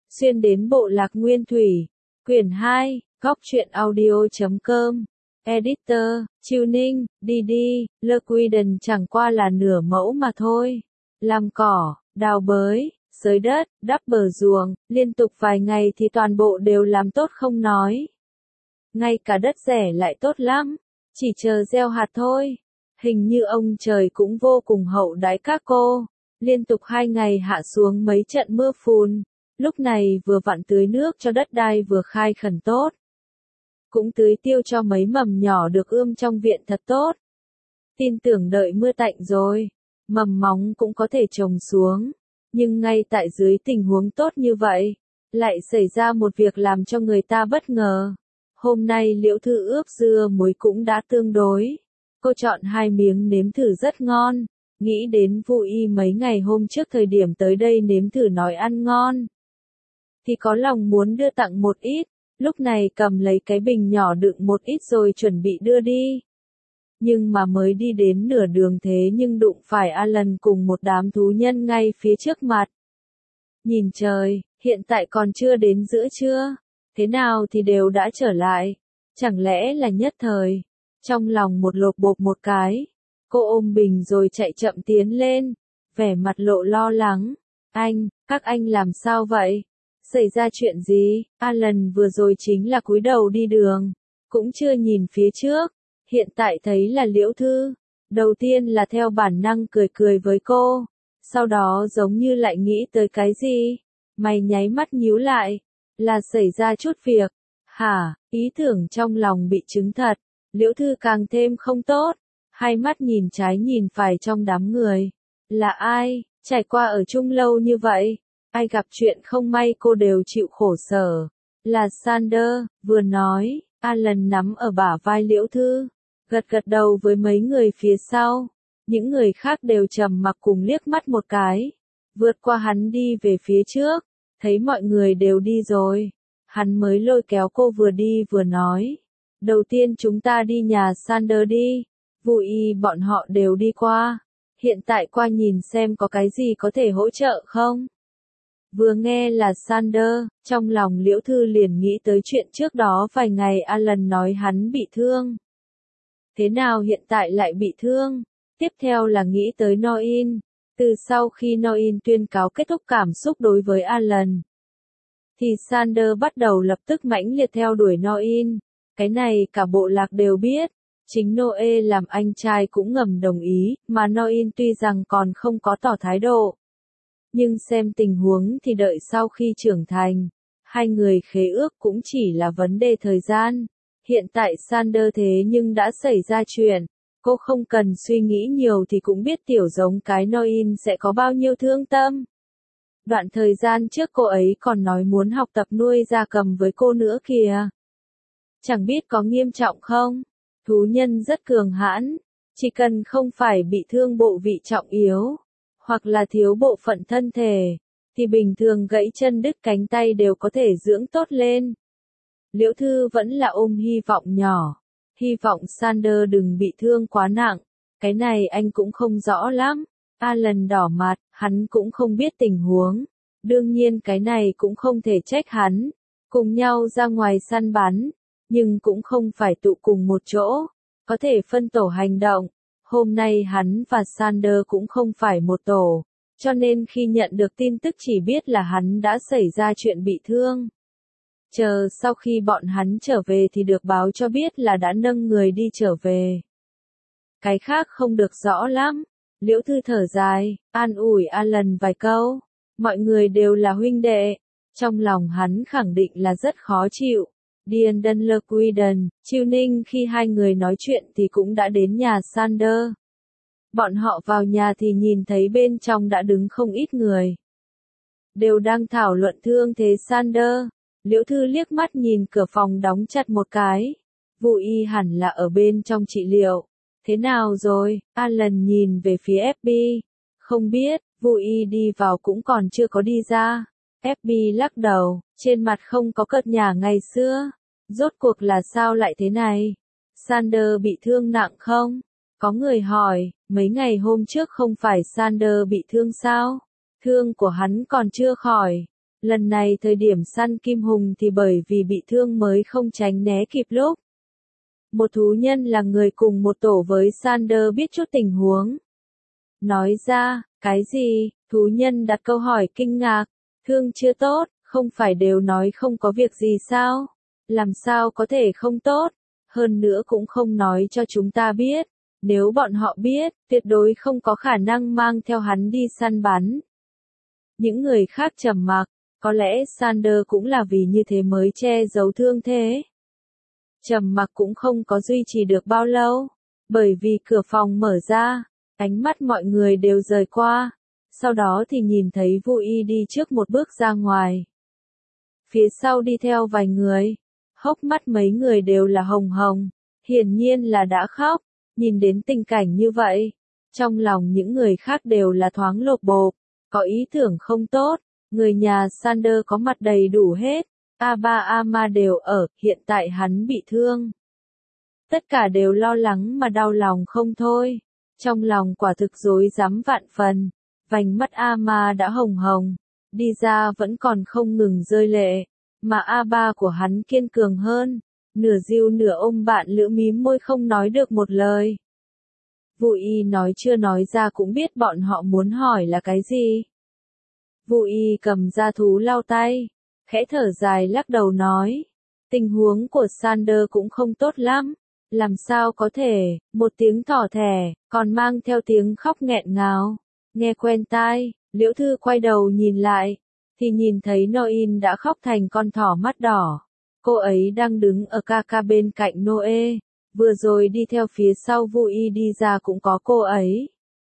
xuyên đến bộ lạc Nguyên Thủy. Quyển 2, góc truyện audio.com. Editor, Tuning, DD, Lequiden chẳng qua là nửa mẫu mà thôi. Làm cỏ, đào bới, xới đất, đắp bờ ruộng, liên tục vài ngày thì toàn bộ đều làm tốt không nói. Ngay cả đất rẻ lại tốt lắm, chỉ chờ gieo hạt thôi. Hình như ông trời cũng vô cùng hậu đãi các cô. Liên tục 2 ngày hạ xuống mấy trận mưa phùn. Lúc này vừa vặn tưới nước cho đất đai vừa khai khẩn tốt. Cũng tưới tiêu cho mấy mầm nhỏ được ươm trong viện thật tốt. Tin tưởng đợi mưa tạnh rồi, mầm móng cũng có thể trồng xuống. Nhưng ngay tại dưới tình huống tốt như vậy, lại xảy ra một việc làm cho người ta bất ngờ. Hôm nay Liễu Thư ướp dưa muối cũng đã tương đối. Cô chọn 2 miếng nếm thử rất ngon. Nghĩ đến Vu Y mấy ngày hôm trước thời điểm tới đây nếm thử nói ăn ngon. Thì có lòng muốn đưa tặng một ít, lúc này cầm lấy cái bình nhỏ đựng một ít rồi chuẩn bị đưa đi. Nhưng mà mới đi đến nửa đường thế nhưng đụng phải Alan cùng một đám thú nhân ngay phía trước mặt. Nhìn trời, hiện tại còn chưa đến giữa trưa, thế nào thì đều đã trở lại, chẳng lẽ là nhất thời. Trong lòng một lột bột một cái, cô ôm bình rồi chạy chậm tiến lên, vẻ mặt lộ lo lắng. Các anh làm sao vậy? Xảy ra chuyện gì? Alan vừa rồi chính là cúi đầu đi đường, cũng chưa nhìn phía trước, hiện tại thấy là Liễu Thư. Đầu tiên là theo bản năng cười cười với cô, sau đó giống như lại nghĩ tới cái gì. Mày nháy mắt nhíu lại, là xảy ra chút việc. Hả? Ý tưởng trong lòng bị chứng thật, Liễu Thư càng thêm không tốt, hai mắt nhìn trái nhìn phải trong đám người. Là ai? Trải qua ở chung lâu như vậy, ai gặp chuyện không may cô đều chịu khổ sở. Là Sander, vừa nói, Alan nắm ở bả vai Liễu Thư, gật gật đầu với mấy người phía sau. Những người khác đều trầm mặc cùng liếc mắt một cái. Vượt qua hắn đi về phía trước, thấy mọi người đều đi rồi. Hắn mới lôi kéo cô vừa đi vừa nói. Đầu tiên chúng ta đi nhà Sander đi. Vu Y bọn họ đều đi qua. Hiện tại qua nhìn xem có cái gì có thể hỗ trợ không? Vừa nghe là Sander, trong lòng Liễu Thư liền nghĩ tới chuyện trước đó vài ngày Alan nói hắn bị thương. Thế nào hiện tại lại bị thương? Tiếp theo là nghĩ tới Noin. Từ sau khi Noin tuyên cáo kết thúc cảm xúc đối với Alan, thì Sander bắt đầu lập tức mãnh liệt theo đuổi Noin. Cái này cả bộ lạc đều biết. Chính Noe làm anh trai cũng ngầm đồng ý, mà Noin tuy rằng còn không có tỏ thái độ. Nhưng xem tình huống thì đợi sau khi trưởng thành, hai người khế ước cũng chỉ là vấn đề thời gian. Hiện tại Sander thế nhưng đã xảy ra chuyện, cô không cần suy nghĩ nhiều thì cũng biết tiểu giống cái Noin sẽ có bao nhiêu thương tâm. Đoạn thời gian trước cô ấy còn nói muốn học tập nuôi gia cầm với cô nữa kìa. Chẳng biết có nghiêm trọng không? Thú nhân rất cường hãn, chỉ cần không phải bị thương bộ vị trọng yếu, hoặc là thiếu bộ phận thân thể, thì bình thường gãy chân đứt cánh tay đều có thể dưỡng tốt lên. Liễu Thư vẫn là ôm hy vọng nhỏ, hy vọng Sander đừng bị thương quá nặng, cái này anh cũng không rõ lắm. Alan đỏ mặt, hắn cũng không biết tình huống, đương nhiên cái này cũng không thể trách hắn, cùng nhau ra ngoài săn bắn, nhưng cũng không phải tụ cùng một chỗ, có thể phân tổ hành động. Hôm nay hắn và Sander cũng không phải một tổ, cho nên khi nhận được tin tức chỉ biết là hắn đã xảy ra chuyện bị thương. Chờ sau khi bọn hắn trở về thì được báo cho biết là đã nâng người đi trở về. Cái khác không được rõ lắm. Liễu Thư thở dài, an ủi Alan vài câu. Mọi người đều là huynh đệ. Trong lòng hắn khẳng định là rất khó chịu. Diendon Lequiden, Tuning khi hai người nói chuyện thì cũng đã đến nhà Sander. Bọn họ vào nhà thì nhìn thấy bên trong đã đứng không ít người. Đều đang thảo luận thương thế Sander. Liễu Thư liếc mắt nhìn cửa phòng đóng chặt một cái. Vu Y hẳn là ở bên trong trị liệu. Thế nào rồi? Alan nhìn về phía FB. Không biết, Vu Y đi vào cũng còn chưa có đi ra. FB lắc đầu, trên mặt không có cợt nhả ngày xưa. Rốt cuộc là sao lại thế này? Sander bị thương nặng không? Có người hỏi, mấy ngày hôm trước không phải Sander bị thương sao? Thương của hắn còn chưa khỏi. Lần này thời điểm săn Kim Hùng thì bởi vì bị thương mới không tránh né kịp lúc. Một thú nhân là người cùng một tổ với Sander biết chút tình huống. Nói ra, cái gì? Thú nhân đặt câu hỏi kinh ngạc. Thương chưa tốt, không phải đều nói không có việc gì sao? Làm sao có thể không tốt? Hơn nữa cũng không nói cho chúng ta biết. Nếu bọn họ biết, tuyệt đối không có khả năng mang theo hắn đi săn bắn. Những người khác trầm mặc, có lẽ Sander cũng là vì như thế mới che giấu thương thế. Trầm mặc cũng không có duy trì được bao lâu, bởi vì cửa phòng mở ra, ánh mắt mọi người đều rời qua, sau đó thì nhìn thấy Vu Y đi trước một bước ra ngoài. Phía sau đi theo vài người, hốc mắt mấy người đều là hồng hồng, hiển nhiên là đã khóc, nhìn đến tình cảnh như vậy, trong lòng những người khác đều là thoáng lột bột, có ý tưởng không tốt, người nhà Sander có mặt đầy đủ hết. Aba Ama đều ở, hiện tại hắn bị thương. Tất cả đều lo lắng mà đau lòng không thôi. Trong lòng quả thực rối rắm vạn phần. Vành mắt Ama đã hồng hồng. Đi ra vẫn còn không ngừng rơi lệ. Mà Aba của hắn kiên cường hơn. Nửa dịu nửa ôm bạn lữ mím môi không nói được một lời. Vu Y nói chưa nói ra cũng biết bọn họ muốn hỏi là cái gì. Vu Y cầm ra thú lau tay. Khẽ thở dài lắc đầu nói, tình huống của Sander cũng không tốt lắm, làm sao có thể, một tiếng thỏ thẻ, còn mang theo tiếng khóc nghẹn ngào, nghe quen tai, Liễu Thư quay đầu nhìn lại, thì nhìn thấy Noin đã khóc thành con thỏ mắt đỏ, cô ấy đang đứng ở ca bên cạnh Noe, vừa rồi đi theo phía sau Vu Y đi ra cũng có cô ấy.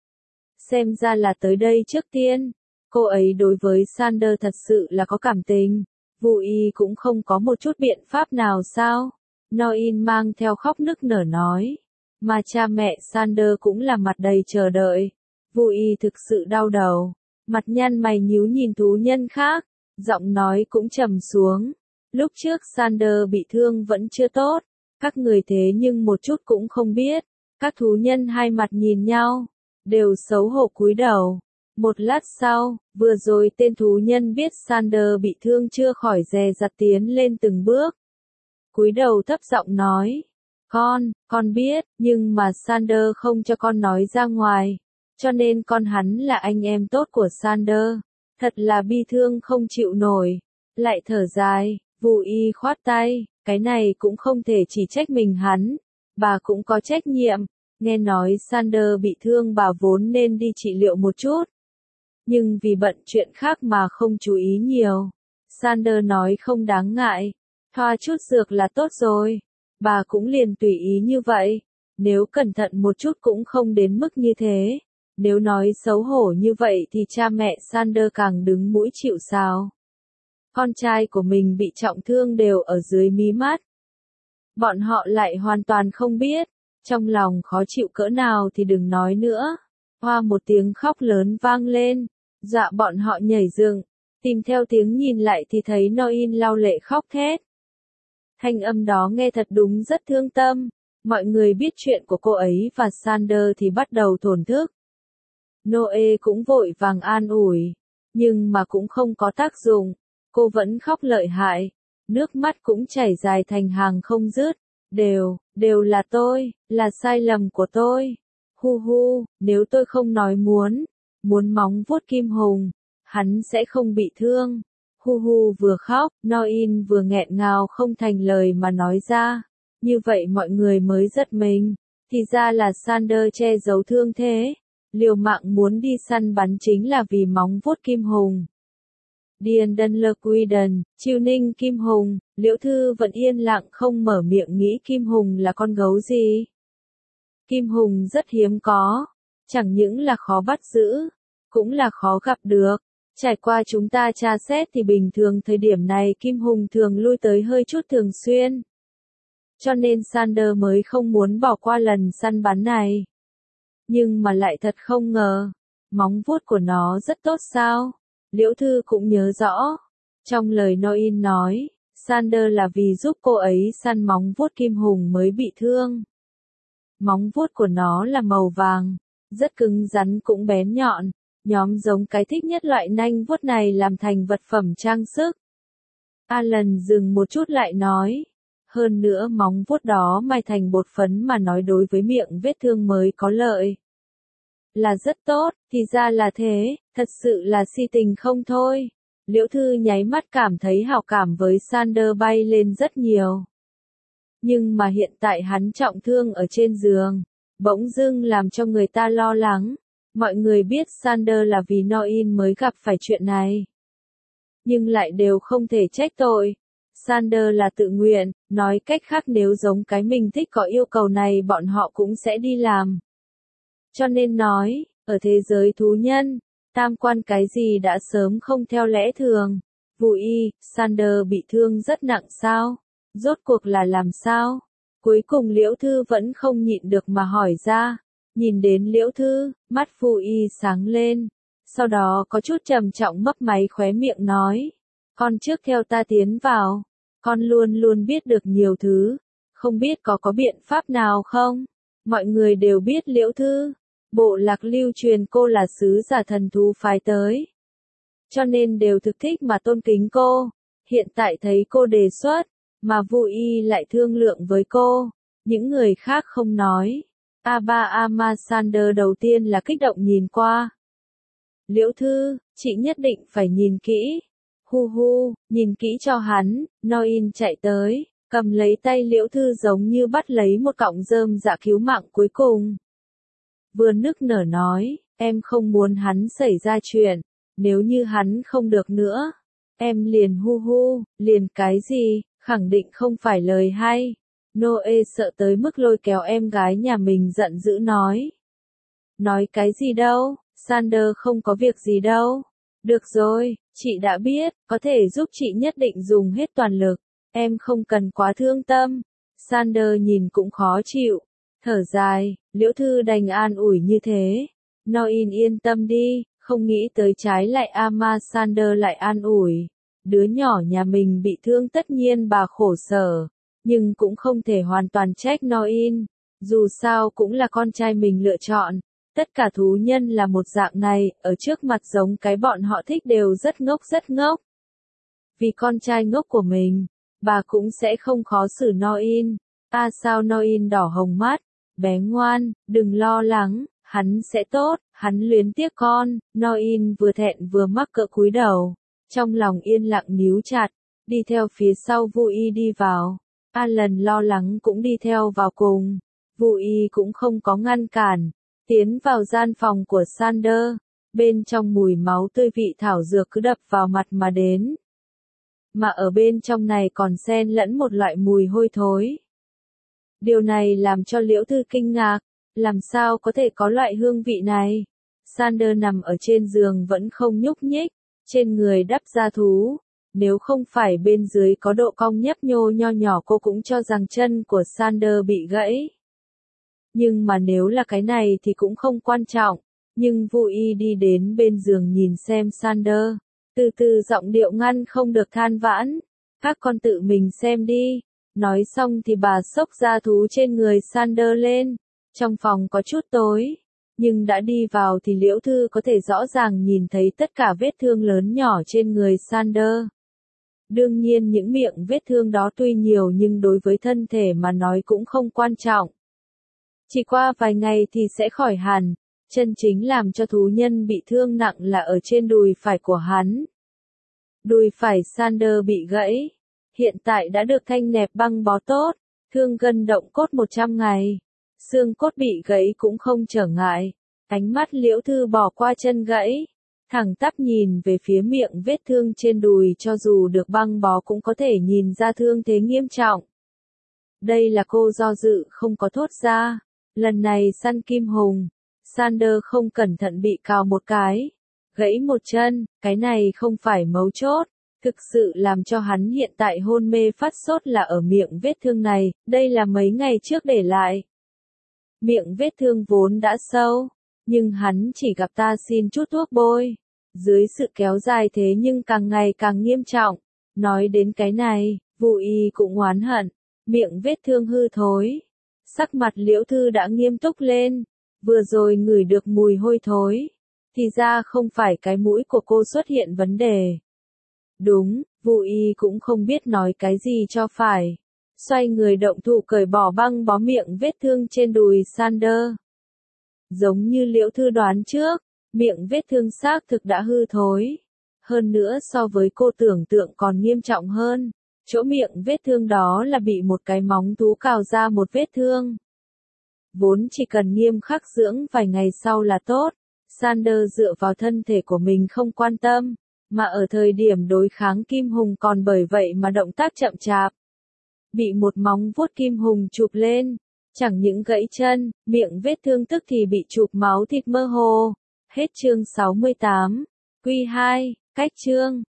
Xem ra là tới đây trước tiên. Cô ấy đối với Sander thật sự là có cảm tình. Vu Y cũng không có một chút biện pháp nào sao? Noin mang theo khóc nức nở nói. Mà cha mẹ Sander cũng là mặt đầy chờ đợi. Vu Y thực sự đau đầu. Mặt nhăn mày nhíu nhìn thú nhân khác. Giọng nói cũng trầm xuống. Lúc trước Sander bị thương vẫn chưa tốt. Các người thế nhưng một chút cũng không biết. Các thú nhân hai mặt nhìn nhau. Đều xấu hổ cúi đầu. Một lát sau, vừa rồi tên thú nhân biết Sander bị thương chưa khỏi dè dặt tiến lên từng bước. Cúi đầu thấp giọng nói, con biết, nhưng mà Sander không cho con nói ra ngoài, cho nên con hắn là anh em tốt của Sander. Thật là bi thương không chịu nổi, lại thở dài, Vu Y khoát tay, cái này cũng không thể chỉ trách mình hắn, bà cũng có trách nhiệm, nghe nói Sander bị thương bà vốn nên đi trị liệu một chút. Nhưng vì bận chuyện khác mà không chú ý nhiều. Sander nói không đáng ngại. Thoa chút dược là tốt rồi. Bà cũng liền tùy ý như vậy. Nếu cẩn thận một chút cũng không đến mức như thế. Nếu nói xấu hổ như vậy thì cha mẹ Sander càng đứng mũi chịu sào. Con trai của mình bị trọng thương đều ở dưới mí mắt. Bọn họ lại hoàn toàn không biết. Trong lòng khó chịu cỡ nào thì đừng nói nữa. Hoa một tiếng khóc lớn vang lên. Dọa bọn họ nhảy dựng, tìm theo tiếng nhìn lại thì thấy Noin lau lệ khóc thét. Thanh âm đó nghe thật đúng rất thương tâm, mọi người biết chuyện của cô ấy và Sander thì bắt đầu thổn thức. Noe cũng vội vàng an ủi, nhưng mà cũng không có tác dụng, cô vẫn khóc lợi hại, nước mắt cũng chảy dài thành hàng không dứt, đều là tôi, là sai lầm của tôi. Hu hu, nếu tôi không nói muốn móng vuốt Kim Hùng, hắn sẽ không bị thương. Hu hu vừa khóc, Noin vừa nghẹn ngào không thành lời mà nói ra. Như vậy mọi người mới giật mình. Thì ra là Sander che giấu thương thế. Liều mạng muốn đi săn bắn chính là vì móng vuốt Kim Hùng. Điền Đân Lơ Quy Đần, Chiêu Ninh Kim Hùng, Liễu Thư vẫn yên lặng không mở miệng nghĩ Kim Hùng là con gấu gì. Kim Hùng rất hiếm có. Chẳng những là khó bắt giữ, cũng là khó gặp được. Trải qua chúng ta tra xét thì bình thường thời điểm này Kim Hùng thường lui tới hơi chút thường xuyên. Cho nên Sander mới không muốn bỏ qua lần săn bắn này. Nhưng mà lại thật không ngờ, móng vuốt của nó rất tốt sao? Liễu Thư cũng nhớ rõ. Trong lời Noin nói, Sander là vì giúp cô ấy săn móng vuốt Kim Hùng mới bị thương. Móng vuốt của nó là màu vàng, rất cứng rắn cũng bén nhọn, Nhóm giống cái thích nhất loại nanh vuốt này làm thành vật phẩm trang sức. Alan dừng một chút lại nói. Hơn nữa móng vuốt đó mài thành bột phấn mà nói đối với miệng vết thương mới có lợi. Là rất tốt, thì ra là thế, thật sự là si tình không thôi. Liễu Thư nháy mắt cảm thấy hảo cảm với Sander bay lên rất nhiều. Nhưng mà hiện tại hắn trọng thương ở trên giường, bỗng dưng làm cho người ta lo lắng. Mọi người biết Sander là vì Noin mới gặp phải chuyện này. Nhưng lại đều không thể trách tội. Sander là tự nguyện, nói cách khác nếu giống cái mình thích có yêu cầu này bọn họ cũng sẽ đi làm. Cho nên nói, ở thế giới thú nhân, tam quan cái gì đã sớm không theo lẽ thường. Vui, Sander bị thương rất nặng sao? Rốt cuộc là làm sao? Cuối cùng Liễu Thư vẫn không nhịn được mà hỏi ra. Nhìn đến Liễu Thư, mắt Vui sáng lên. Sau đó có chút trầm trọng mấp máy khóe miệng nói. Con trước theo ta tiến vào. Con luôn luôn biết được nhiều thứ. Không biết có biện pháp nào không? Mọi người đều biết Liễu Thư. Bộ lạc lưu truyền cô là sứ giả thần thú phái tới. Cho nên đều thực thích mà tôn kính cô. Hiện tại thấy cô đề xuất, mà Vui lại thương lượng với cô. Những người khác không nói. Aba Amasander đầu tiên là kích động nhìn qua. Liễu Thư, chị nhất định phải nhìn kỹ. Hu hu, nhìn kỹ cho hắn. Noin chạy tới, cầm lấy tay Liễu Thư giống như bắt lấy một cọng rơm dạ cứu mạng cuối cùng. Vừa nức nở nói, em không muốn hắn xảy ra chuyện, nếu như hắn không được nữa. Em liền hu hu, liền cái gì, khẳng định không phải lời hay. Noe sợ tới mức lôi kéo em gái nhà mình giận dữ nói. Nói cái gì đâu, Sander không có việc gì đâu. Được rồi, chị đã biết, có thể giúp chị nhất định dùng hết toàn lực. Em không cần quá thương tâm. Sander nhìn cũng khó chịu. Thở dài, Liễu Thư đành an ủi như thế. Noin yên tâm đi, không nghĩ tới trái lại Amasander lại an ủi. Đứa nhỏ nhà mình bị thương tất nhiên bà khổ sở, nhưng cũng không thể hoàn toàn trách Noin. Dù sao cũng là con trai mình lựa chọn. Tất cả thú nhân là một dạng này, ở trước mặt giống cái bọn họ thích đều rất ngốc rất ngốc. Vì con trai ngốc của mình, bà cũng sẽ không khó xử Noin. Sao Noin đỏ hồng mắt, bé ngoan, đừng lo lắng, hắn sẽ tốt, hắn luyến tiếc con. Noin vừa thẹn vừa mắc cỡ cúi đầu, trong lòng yên lặng níu chặt, đi theo phía sau Vui đi vào. Alan lo lắng cũng đi theo vào cùng. Vui cũng không có ngăn cản, tiến vào gian phòng của Sander. Bên trong mùi máu tươi vị thảo dược cứ đập vào mặt mà đến. Mà ở bên trong này còn xen lẫn một loại mùi hôi thối. Điều này làm cho Liễu Thư kinh ngạc, làm sao có thể có loại hương vị này. Sander nằm ở trên giường vẫn không nhúc nhích, trên người đắp da thú. Nếu không phải bên dưới có độ cong nhấp nhô nho nhỏ cô cũng cho rằng chân của Sander bị gãy. Nhưng mà nếu là cái này thì cũng không quan trọng. Nhưng Vui đi đến bên giường nhìn xem Sander, từ từ giọng điệu ngăn không được than vãn. Các con tự mình xem đi. Nói xong thì bà xốc da thú trên người Sander lên. Trong phòng có chút tối, nhưng đã đi vào thì Liễu Thư có thể rõ ràng nhìn thấy tất cả vết thương lớn nhỏ trên người Sander. Đương nhiên những miệng vết thương đó tuy nhiều nhưng đối với thân thể mà nói cũng không quan trọng. Chỉ qua vài ngày thì sẽ khỏi hẳn. Chân chính làm cho thú nhân bị thương nặng là ở trên đùi phải của hắn. Đùi phải Sander bị gãy. Hiện tại đã được thanh nẹp băng bó tốt. Thương gân động cốt 100 ngày. Xương cốt bị gãy cũng không trở ngại. Ánh mắt Liễu Thư bỏ qua chân gãy. Thẳng tắp nhìn về phía miệng vết thương trên đùi cho dù được băng bó cũng có thể nhìn ra thương thế nghiêm trọng. Đây là cô do dự không có thốt ra. Lần này săn kim hùng. Sander không cẩn thận bị cào một cái. Gãy một chân, cái này không phải mấu chốt. Thực sự làm cho hắn hiện tại hôn mê phát sốt là ở miệng vết thương này, đây là mấy ngày trước để lại. Miệng vết thương vốn đã sâu, nhưng hắn chỉ gặp ta xin chút thuốc bôi. Dưới sự kéo dài thế nhưng càng ngày càng nghiêm trọng. Nói đến cái này, Vui cũng oán hận. Miệng vết thương hư thối. Sắc mặt Liễu Thư đã nghiêm túc lên. Vừa rồi ngửi được mùi hôi thối. Thì ra không phải cái mũi của cô xuất hiện vấn đề. Đúng, Vu Y cũng không biết nói cái gì cho phải. Xoay người động thủ cởi bỏ băng bó miệng vết thương trên đùi Sander. Giống như Liễu Thư đoán trước, miệng vết thương xác thực đã hư thối. Hơn nữa so với cô tưởng tượng còn nghiêm trọng hơn. Chỗ miệng vết thương đó là bị một cái móng thú cào ra một vết thương. Vốn chỉ cần nghiêm khắc dưỡng vài ngày sau là tốt. Sander dựa vào thân thể của mình không quan tâm, mà ở thời điểm đối kháng Kim Hùng còn bởi vậy mà động tác chậm chạp. Bị một móng vuốt Kim Hùng chụp lên, chẳng những gãy chân, miệng vết thương tức thì bị chụp máu thịt mơ hồ. Hết chương 68. Quy 2, cách chương.